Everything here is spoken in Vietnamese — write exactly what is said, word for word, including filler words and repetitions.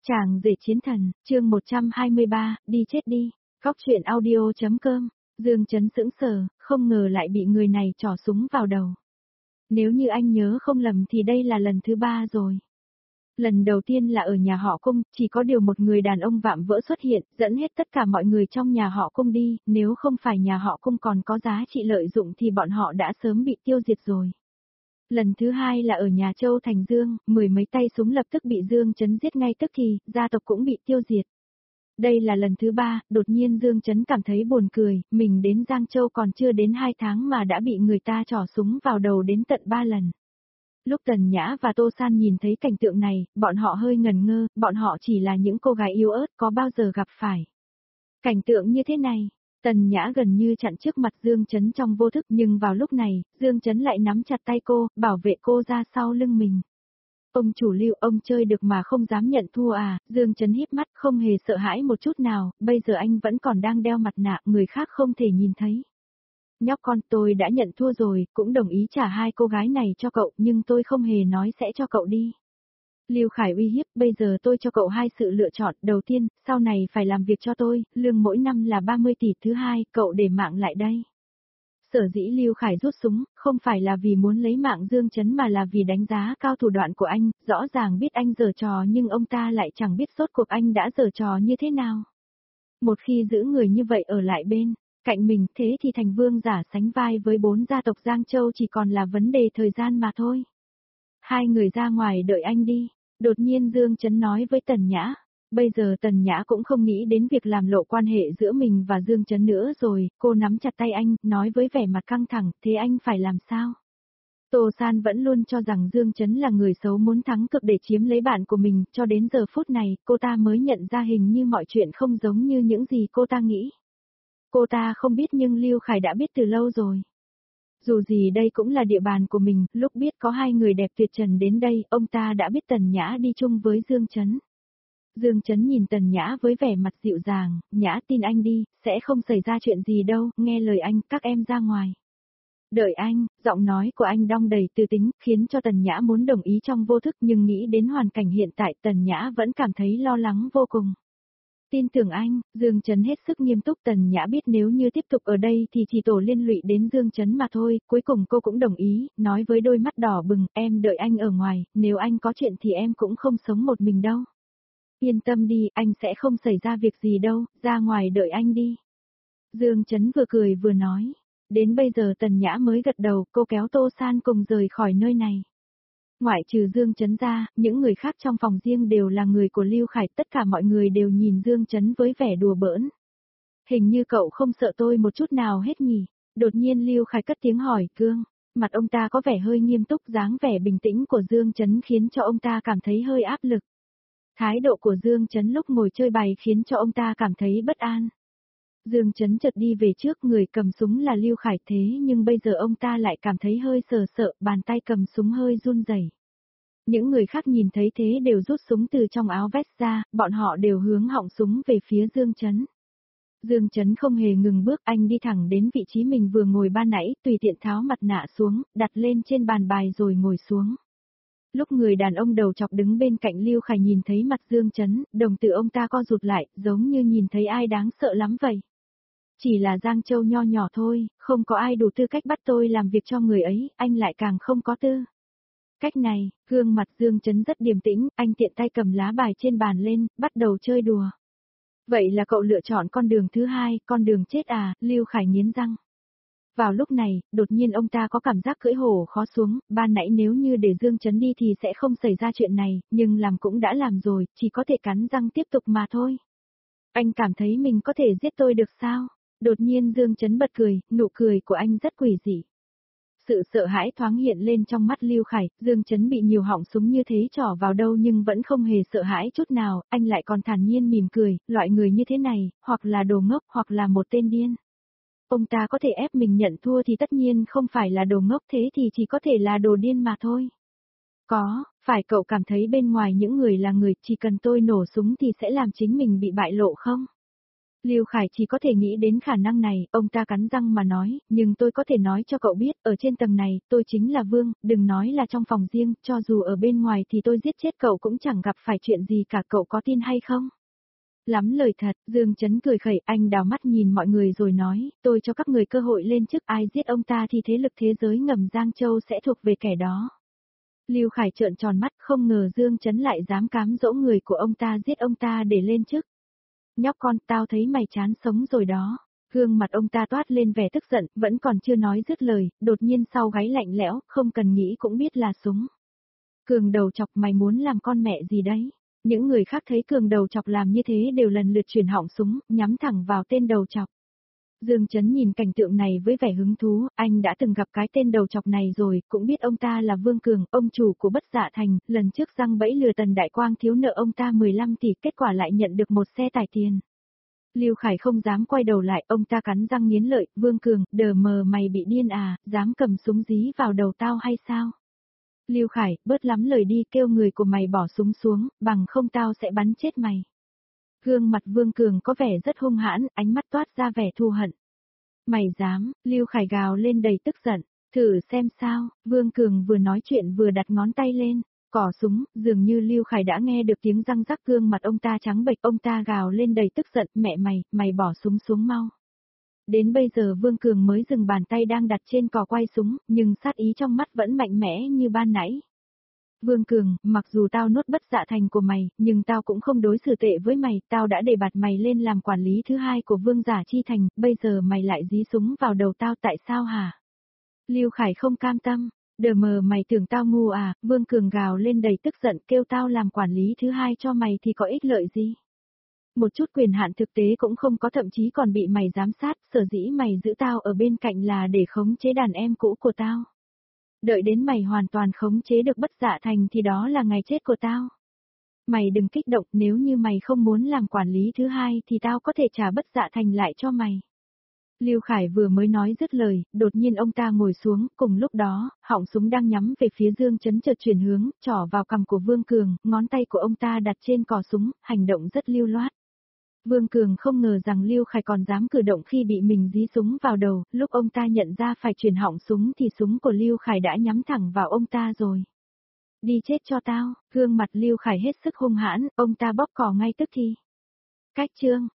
Chàng rể chiến thần, chương một trăm hai mươi ba, đi chết đi. Góc truyện audio.com. Dương Chấn sững sờ, không ngờ lại bị người này trỏ súng vào đầu. Nếu như anh nhớ không lầm thì đây là lần thứ ba rồi. Lần đầu tiên là ở nhà họ Cung, chỉ có điều một người đàn ông vạm vỡ xuất hiện, dẫn hết tất cả mọi người trong nhà họ Cung đi, nếu không phải nhà họ Cung còn có giá trị lợi dụng thì bọn họ đã sớm bị tiêu diệt rồi. Lần thứ hai là ở nhà Châu Thành Dương, mười mấy tay súng lập tức bị Dương Chấn giết ngay tức thì, gia tộc cũng bị tiêu diệt. Đây là lần thứ ba, đột nhiên Dương Chấn cảm thấy buồn cười, mình đến Giang Châu còn chưa đến hai tháng mà đã bị người ta trỏ súng vào đầu đến tận ba lần. Lúc Tần Nhã và Tô San nhìn thấy cảnh tượng này, bọn họ hơi ngần ngơ, bọn họ chỉ là những cô gái yếu ớt có bao giờ gặp phải cảnh tượng như thế này. Tần Nhã gần như chặn trước mặt Dương Chấn trong vô thức, nhưng vào lúc này, Dương Chấn lại nắm chặt tay cô, bảo vệ cô ra sau lưng mình. Ông chủ Lưu, ông chơi được mà không dám nhận thua à? Dương Chấn híp mắt, không hề sợ hãi một chút nào, bây giờ anh vẫn còn đang đeo mặt nạ, người khác không thể nhìn thấy. Nhóc con, tôi đã nhận thua rồi, cũng đồng ý trả hai cô gái này cho cậu, nhưng tôi không hề nói sẽ cho cậu đi. Lưu Khải uy hiếp, bây giờ tôi cho cậu hai sự lựa chọn, đầu tiên, sau này phải làm việc cho tôi, lương mỗi năm là ba mươi tỷ, thứ hai, cậu để mạng lại đây. Sở dĩ Lưu Khải rút súng, không phải là vì muốn lấy mạng Dương Chấn mà là vì đánh giá cao thủ đoạn của anh, rõ ràng biết anh giở trò nhưng ông ta lại chẳng biết rốt cuộc anh đã giở trò như thế nào. Một khi giữ người như vậy ở lại bên cạnh mình, thế thì thành vương giả sánh vai với bốn gia tộc Giang Châu chỉ còn là vấn đề thời gian mà thôi. Hai người ra ngoài đợi anh đi. Đột nhiên Dương Chấn nói với Tần Nhã. Bây giờ Tần Nhã cũng không nghĩ đến việc làm lộ quan hệ giữa mình và Dương Chấn nữa rồi, cô nắm chặt tay anh, nói với vẻ mặt căng thẳng, thế anh phải làm sao? Tô San vẫn luôn cho rằng Dương Chấn là người xấu muốn thắng cực để chiếm lấy bạn của mình, cho đến giờ phút này, cô ta mới nhận ra hình như mọi chuyện không giống như những gì cô ta nghĩ. Cô ta không biết nhưng Lưu Khải đã biết từ lâu rồi. Dù gì đây cũng là địa bàn của mình, lúc biết có hai người đẹp tuyệt trần đến đây, ông ta đã biết Tần Nhã đi chung với Dương Chấn. Dương Chấn nhìn Tần Nhã với vẻ mặt dịu dàng, Nhã tin anh đi, sẽ không xảy ra chuyện gì đâu, nghe lời anh, các em ra ngoài. Đợi anh, giọng nói của anh đong đầy tư tính, khiến cho Tần Nhã muốn đồng ý trong vô thức nhưng nghĩ đến hoàn cảnh hiện tại Tần Nhã vẫn cảm thấy lo lắng vô cùng. Tin tưởng anh, Dương Chấn hết sức nghiêm túc. Tần Nhã biết nếu như tiếp tục ở đây thì chỉ tổ liên lụy đến Dương Chấn mà thôi, cuối cùng cô cũng đồng ý, nói với đôi mắt đỏ bừng, em đợi anh ở ngoài, nếu anh có chuyện thì em cũng không sống một mình đâu. Yên tâm đi, anh sẽ không xảy ra việc gì đâu, ra ngoài đợi anh đi. Dương Chấn vừa cười vừa nói, đến bây giờ Tần Nhã mới gật đầu, cô kéo Tô San cùng rời khỏi nơi này. Ngoại trừ Dương Chấn ra, những người khác trong phòng riêng đều là người của Lưu Khải, tất cả mọi người đều nhìn Dương Chấn với vẻ đùa bỡn. Hình như cậu không sợ tôi một chút nào hết nhỉ? Đột nhiên Lưu Khải cất tiếng hỏi, Cương. Mặt ông ta có vẻ hơi nghiêm túc, dáng vẻ bình tĩnh của Dương Chấn khiến cho ông ta cảm thấy hơi áp lực. Thái độ của Dương Chấn lúc ngồi chơi bài khiến cho ông ta cảm thấy bất an. Dương Chấn chợt đi về trước, người cầm súng là Lưu Khải, thế nhưng bây giờ ông ta lại cảm thấy hơi sờ sợ, bàn tay cầm súng hơi run rẩy. Những người khác nhìn thấy thế đều rút súng từ trong áo vest ra, bọn họ đều hướng họng súng về phía Dương Chấn. Dương Chấn không hề ngừng bước, anh đi thẳng đến vị trí mình vừa ngồi ban nãy, tùy tiện tháo mặt nạ xuống, đặt lên trên bàn bài rồi ngồi xuống. Lúc người đàn ông đầu chọc đứng bên cạnh Lưu Khải nhìn thấy mặt Dương Chấn, đồng tử ông ta co rụt lại, giống như nhìn thấy ai đáng sợ lắm vậy. Chỉ là Giang Châu nho nhỏ thôi, không có ai đủ tư cách bắt tôi làm việc cho người ấy, anh lại càng không có tư. Cách này, gương mặt Dương Chấn rất điềm tĩnh, anh tiện tay cầm lá bài trên bàn lên, bắt đầu chơi đùa. Vậy là cậu lựa chọn con đường thứ hai, con đường chết à, Lưu Khải nghiến răng. Vào lúc này, đột nhiên ông ta có cảm giác cưỡi hổ khó xuống, ban nãy nếu như để Dương Chấn đi thì sẽ không xảy ra chuyện này, nhưng làm cũng đã làm rồi, chỉ có thể cắn răng tiếp tục mà thôi. Anh cảm thấy mình có thể giết tôi được sao? Đột nhiên Dương Chấn bật cười, nụ cười của anh rất quỷ dị. Sự sợ hãi thoáng hiện lên trong mắt Lưu Khải, Dương Chấn bị nhiều họng súng như thế trỏ vào đâu nhưng vẫn không hề sợ hãi chút nào, anh lại còn thản nhiên mỉm cười, loại người như thế này, hoặc là đồ ngốc hoặc là một tên điên. Ông ta có thể ép mình nhận thua thì tất nhiên không phải là đồ ngốc, thế thì chỉ có thể là đồ điên mà thôi. Có, phải cậu cảm thấy bên ngoài những người là người, chỉ cần tôi nổ súng thì sẽ làm chính mình bị bại lộ không? Lưu Khải chỉ có thể nghĩ đến khả năng này, ông ta cắn răng mà nói, nhưng tôi có thể nói cho cậu biết, ở trên tầng này, tôi chính là Vương, đừng nói là trong phòng riêng, cho dù ở bên ngoài thì tôi giết chết cậu cũng chẳng gặp phải chuyện gì cả, cậu có tin hay không? Lắm lời thật, Dương Chấn cười khẩy, anh đào mắt nhìn mọi người rồi nói, tôi cho các người cơ hội lên chức, ai giết ông ta thì thế lực thế giới ngầm Giang Châu sẽ thuộc về kẻ đó. Lưu Khải trợn tròn mắt, không ngờ Dương Chấn lại dám cám dỗ người của ông ta giết ông ta để lên chức. Nhóc con, tao thấy mày chán sống rồi đó. Gương mặt ông ta toát lên vẻ tức giận, vẫn còn chưa nói dứt lời, đột nhiên sau gáy lạnh lẽo, không cần nghĩ cũng biết là súng. Cường đầu chọc, mày muốn làm con mẹ gì đấy? Những người khác thấy Cường đầu chọc làm như thế đều lần lượt chuyển họng súng, nhắm thẳng vào tên đầu chọc. Dương Chấn nhìn cảnh tượng này với vẻ hứng thú, anh đã từng gặp cái tên đầu chọc này rồi, cũng biết ông ta là Vương Cường, ông chủ của Bất Dạ Thành, lần trước răng bẫy lừa Tần Đại Quang thiếu nợ ông ta mười lăm tỷ, kết quả lại nhận được một xe tải tiền. Lưu Khải không dám quay đầu lại, ông ta cắn răng nghiến lợi, Vương Cường, đờ mờ mày bị điên à, dám cầm súng dí vào đầu tao hay sao? Lưu Khải, bớt lắm lời đi, kêu người của mày bỏ súng xuống, bằng không tao sẽ bắn chết mày. Gương mặt Vương Cường có vẻ rất hung hãn, ánh mắt toát ra vẻ thù hận. Mày dám, Lưu Khải gào lên đầy tức giận, thử xem sao, Vương Cường vừa nói chuyện vừa đặt ngón tay lên, cò súng, dường như Lưu Khải đã nghe được tiếng răng rắc, gương mặt ông ta trắng bệch, ông ta gào lên đầy tức giận, mẹ mày, mày bỏ súng xuống mau. Đến bây giờ Vương Cường mới dừng bàn tay đang đặt trên cò quay súng, nhưng sát ý trong mắt vẫn mạnh mẽ như ban nãy. Vương Cường, mặc dù tao nuốt Bất Dạ Thành của mày, nhưng tao cũng không đối xử tệ với mày, tao đã đề bạt mày lên làm quản lý thứ hai của Vương Giả Chi Thành, bây giờ mày lại dí súng vào đầu tao tại sao hả? Lưu Khải không cam tâm, đờ mờ mày tưởng tao ngu à, Vương Cường gào lên đầy tức giận, kêu tao làm quản lý thứ hai cho mày thì có ích lợi gì? Một chút quyền hạn thực tế cũng không có, thậm chí còn bị mày giám sát, sở dĩ mày giữ tao ở bên cạnh là để khống chế đàn em cũ của tao. Đợi đến mày hoàn toàn khống chế được Bất Dạ Thành thì đó là ngày chết của tao. Mày đừng kích động, nếu như mày không muốn làm quản lý thứ hai thì tao có thể trả Bất Dạ Thành lại cho mày. Lưu Khải vừa mới nói dứt lời, đột nhiên ông ta ngồi xuống, cùng lúc đó, họng súng đang nhắm về phía Dương Chấn chợt chuyển hướng, trỏ vào cằm của Vương Cường, ngón tay của ông ta đặt trên cò súng, hành động rất lưu loát. Vương Cường không ngờ rằng Lưu Khải còn dám cử động khi bị mình dí súng vào đầu, lúc ông ta nhận ra phải chuyển họng súng thì súng của Lưu Khải đã nhắm thẳng vào ông ta rồi. Đi chết cho tao, gương mặt Lưu Khải hết sức hung hãn, ông ta bóp cò ngay tức thì. Cách chương